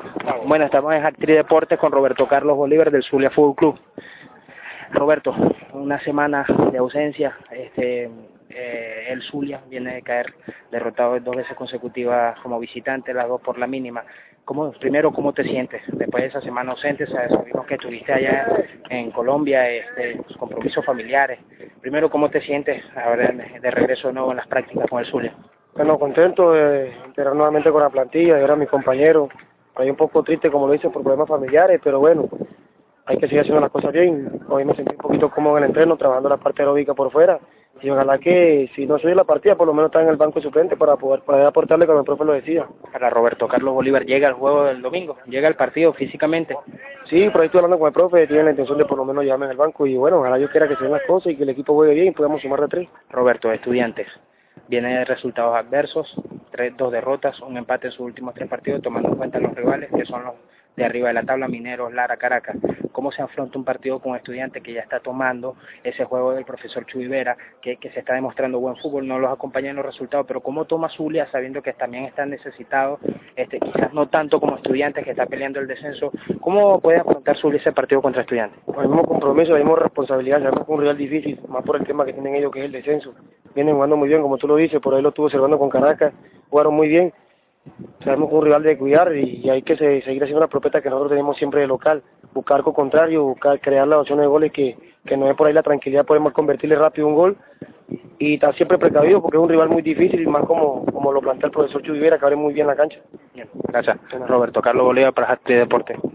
Bueno, estamos en Actriz Deportes con Roberto Carlos Bolívar del Zulia Fútbol Club. Roberto, una semana de ausencia, el Zulia viene de caer derrotado 2 veces consecutivas como visitante, las 2 por la mínima. Primero, ¿cómo te sientes después de esa semana ausente? Sabemos que estuviste allá en Colombia, compromisos familiares. Primero, ¿cómo te sientes ahora de regreso de nuevo en las prácticas con el Zulia? Bueno, contento de integrar nuevamente con la plantilla, de ver a mis compañeros. Ahí un poco triste, como lo hice, por problemas familiares, pero bueno, hay que seguir haciendo las cosas bien. Hoy me sentí un poquito cómodo en el entreno, trabajando la parte aeróbica por fuera. Y ojalá que, si no soy la partida, por lo menos estar en el banco suplente para poder aportarle, como el profe lo decía. Para Roberto Carlos Bolívar, ¿llega el juego del domingo? ¿Llega el partido físicamente? Sí, por ahí estoy hablando con el profe, tiene la intención de por lo menos llevarme en el banco. Y bueno, ojalá yo quiera que se den las cosas y que el equipo juegue bien y podamos sumar de 3. Roberto, Estudiantes. Viene de resultados adversos, 2 derrotas, un empate en sus últimos 3 partidos, tomando en cuenta los rivales, que son los de arriba de la tabla, Mineros, Lara, Caracas. ¿Cómo se afronta un partido con Estudiantes que ya está tomando ese juego del profesor Chuy Vera, que se está demostrando buen fútbol, no los acompaña en los resultados, pero cómo toma Zulia sabiendo que también están necesitados, quizás no tanto como Estudiantes que está peleando el descenso? ¿Cómo puede afrontar Zulia ese partido contra Estudiantes? Con el mismo compromiso, la misma responsabilidad, sabemos que es un rival difícil, más por el tema que tienen ellos, que es el descenso. Vienen jugando muy bien, como tú lo dices, por ahí lo estuve observando con Caracas, jugaron muy bien. Sabemos que es un rival de cuidar y hay que seguir haciendo la propuesta que nosotros tenemos siempre de local, buscar con contrario, buscar crear las opciones de goles que nos dé por ahí la tranquilidad, podemos convertirle rápido un gol y estar siempre precavido porque es un rival muy difícil y más como lo plantea el profesor Chuy Vera, que abre muy bien la cancha. Bien, gracias. Roberto Carlos Bolívar para Actriz Deportes.